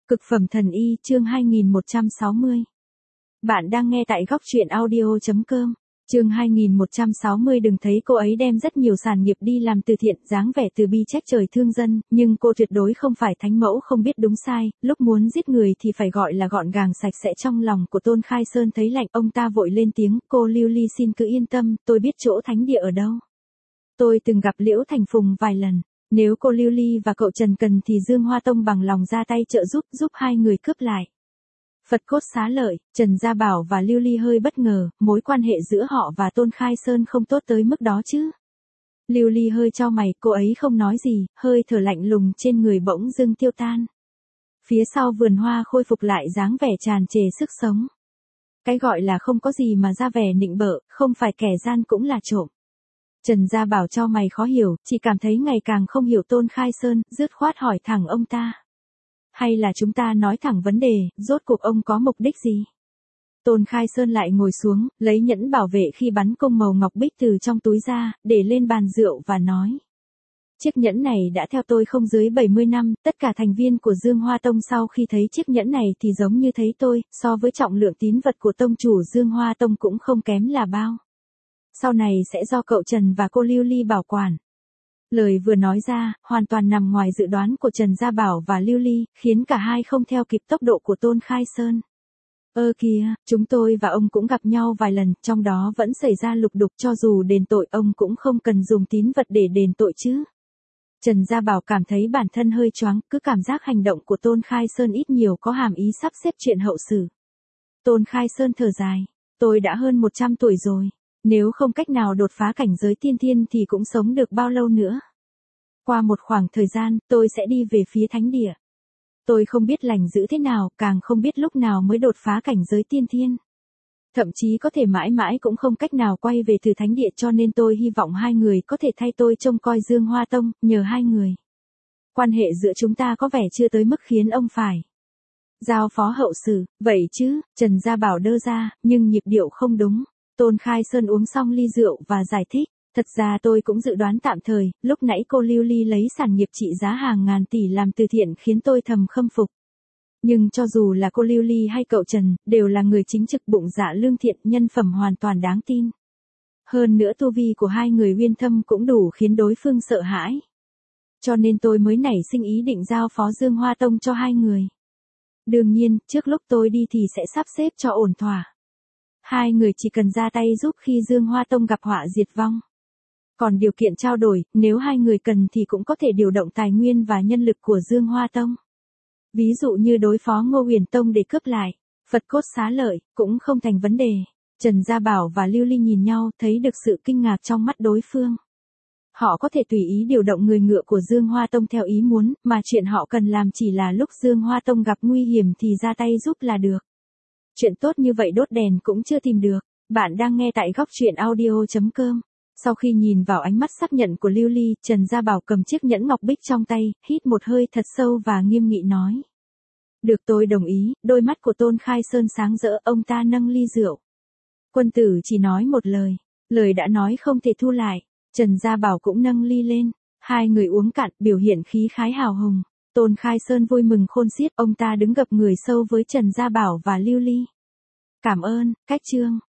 Cực phẩm thần y chương 2160. Bạn đang nghe tại góc truyện audio.com. Chương 2160. Đừng thấy cô ấy đem rất nhiều sản nghiệp đi làm từ thiện, dáng vẻ từ bi trách trời thương dân, nhưng cô tuyệt đối không phải thánh mẫu không biết đúng sai, lúc muốn giết người thì phải gọi là gọn gàng sạch sẽ. Trong lòng của Tôn Khai Sơn thấy lạnh, ông ta vội lên tiếng, cô Lưu Ly xin cứ yên tâm, tôi biết chỗ thánh địa ở đâu. Tôi từng gặp Liễu Thành Phùng vài lần. Nếu cô Lưu Ly và cậu Trần cần thì Dương Hoa Tông bằng lòng ra tay trợ giúp hai người cướp lại. Phật cốt xá lợi, Trần Gia Bảo và Lưu Ly hơi bất ngờ, mối quan hệ giữa họ và Tôn Khai Sơn không tốt tới mức đó chứ. Lưu Ly hơi chau mày, cô ấy không nói gì, hơi thở lạnh lùng trên người bỗng dưng tiêu tan. Phía sau vườn hoa khôi phục lại dáng vẻ tràn trề sức sống. Cái gọi là không có gì mà ra vẻ nịnh bợ, không phải kẻ gian cũng là trộm. Trần Gia Bảo cho mày khó hiểu, chỉ cảm thấy ngày càng không hiểu Tôn Khai Sơn, dứt khoát hỏi thẳng ông ta. Hay là chúng ta nói thẳng vấn đề, rốt cuộc ông có mục đích gì? Tôn Khai Sơn lại ngồi xuống, lấy nhẫn bảo vệ khi bắn cung màu ngọc bích từ trong túi ra, để lên bàn rượu và nói. Chiếc nhẫn này đã theo tôi không dưới 70 năm, tất cả thành viên của Dương Hoa Tông sau khi thấy chiếc nhẫn này thì giống như thấy tôi, so với trọng lượng tín vật của tông chủ Dương Hoa Tông cũng không kém là bao. Sau này sẽ do cậu Trần và cô Lưu Ly bảo quản. Lời vừa nói ra, hoàn toàn nằm ngoài dự đoán của Trần Gia Bảo và Lưu Ly, khiến cả hai không theo kịp tốc độ của Tôn Khai Sơn. Kìa, chúng tôi và ông cũng gặp nhau vài lần, trong đó vẫn xảy ra lục đục, cho dù đền tội ông cũng không cần dùng tín vật để đền tội chứ. Trần Gia Bảo cảm thấy bản thân hơi choáng, cứ cảm giác hành động của Tôn Khai Sơn ít nhiều có hàm ý sắp xếp chuyện hậu xử. Tôn Khai Sơn thở dài, tôi đã hơn 100 tuổi rồi. Nếu không cách nào đột phá cảnh giới tiên thiên thì cũng sống được bao lâu nữa. Qua một khoảng thời gian, tôi sẽ đi về phía thánh địa. Tôi không biết lành giữ thế nào, càng không biết lúc nào mới đột phá cảnh giới tiên thiên. Thậm chí có thể mãi mãi cũng không cách nào quay về từ thánh địa, cho nên tôi hy vọng hai người có thể thay tôi trông coi Dương Hoa Tông, nhờ hai người. Quan hệ giữa chúng ta có vẻ chưa tới mức khiến ông phải giao phó hậu sự, vậy chứ, Trần Gia Bảo đơ ra, nhưng nhịp điệu không đúng. Tôn Khai Sơn uống xong ly rượu và giải thích, thật ra tôi cũng dự đoán tạm thời, lúc nãy cô Lưu Ly lấy sản nghiệp trị giá hàng ngàn tỷ làm từ thiện khiến tôi thầm khâm phục. Nhưng cho dù là cô Lưu Ly hay cậu Trần, đều là người chính trực bụng dạ lương thiện, nhân phẩm hoàn toàn đáng tin. Hơn nữa tu vi của hai người uyên thâm cũng đủ khiến đối phương sợ hãi. Cho nên tôi mới nảy sinh ý định giao phó Dương Hoa Tông cho hai người. Đương nhiên, trước lúc tôi đi thì sẽ sắp xếp cho ổn thỏa. Hai người chỉ cần ra tay giúp khi Dương Hoa Tông gặp họa diệt vong. Còn điều kiện trao đổi, nếu hai người cần thì cũng có thể điều động tài nguyên và nhân lực của Dương Hoa Tông. Ví dụ như đối phó Ngô Huyền Tông để cướp lại Phật cốt xá lợi, cũng không thành vấn đề. Trần Gia Bảo và Lưu Ly nhìn nhau, thấy được sự kinh ngạc trong mắt đối phương. Họ có thể tùy ý điều động người ngựa của Dương Hoa Tông theo ý muốn, mà chuyện họ cần làm chỉ là lúc Dương Hoa Tông gặp nguy hiểm thì ra tay giúp là được. Chuyện tốt như vậy đốt đèn cũng chưa tìm được. Bạn đang nghe tại góc truyện audio.com. Sau khi nhìn vào ánh mắt xác nhận của Lưu Ly, Trần Gia Bảo cầm chiếc nhẫn ngọc bích trong tay, hít một hơi thật sâu và nghiêm nghị nói. Được, tôi đồng ý. Đôi mắt của Tôn Khai Sơn sáng rỡ, ông ta nâng ly rượu. Quân tử chỉ nói một lời, lời đã nói không thể thu lại. Trần Gia Bảo cũng nâng ly lên. Hai người uống cạn, biểu hiện khí khái hào hùng. Tôn Khai Sơn vui mừng khôn xiết, ông ta đứng gập người sâu với Trần Gia Bảo và Lưu Ly. Cảm ơn, cách chương.